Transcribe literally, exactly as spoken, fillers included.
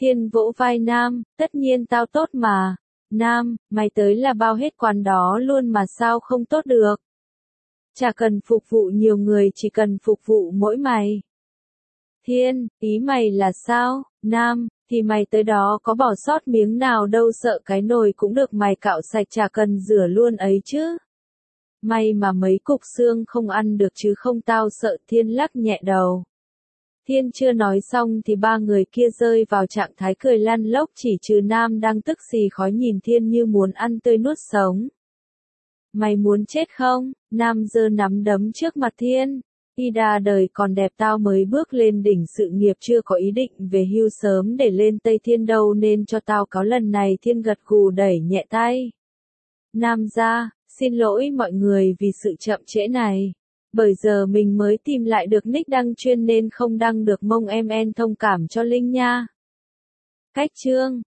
Thiên vỗ vai Nam, tất nhiên tao tốt mà. Nam, mày tới là bao hết quán đó luôn mà sao không tốt được. Chả cần phục vụ nhiều người, chỉ cần phục vụ mỗi mày. Thiên, ý mày là sao? Nam, thì mày tới đó có bỏ sót miếng nào đâu, sợ cái nồi cũng được mày cạo sạch, chả cần rửa luôn ấy chứ. May mà mấy cục xương không ăn được chứ không tao sợ. Thiên lắc nhẹ đầu. Thiên chưa nói xong thì ba người kia rơi vào trạng thái cười lăn lóc, chỉ trừ Nam đang tức xì khói nhìn Thiên như muốn ăn tươi nuốt sống. Mày muốn chết không? Nam giơ nắm đấm trước mặt Thiên. Ida đời còn đẹp, tao mới bước lên đỉnh sự nghiệp, chưa có ý định về hưu sớm để lên Tây Thiên đâu, nên cho tao cáo lần này. Thiên gật gù đẩy nhẹ tay Nam ra, xin lỗi mọi người vì sự chậm trễ này. Bởi giờ mình mới tìm lại được nick đăng chuyên nên không đăng được, mong em en thông cảm cho Linh nha. Cách chương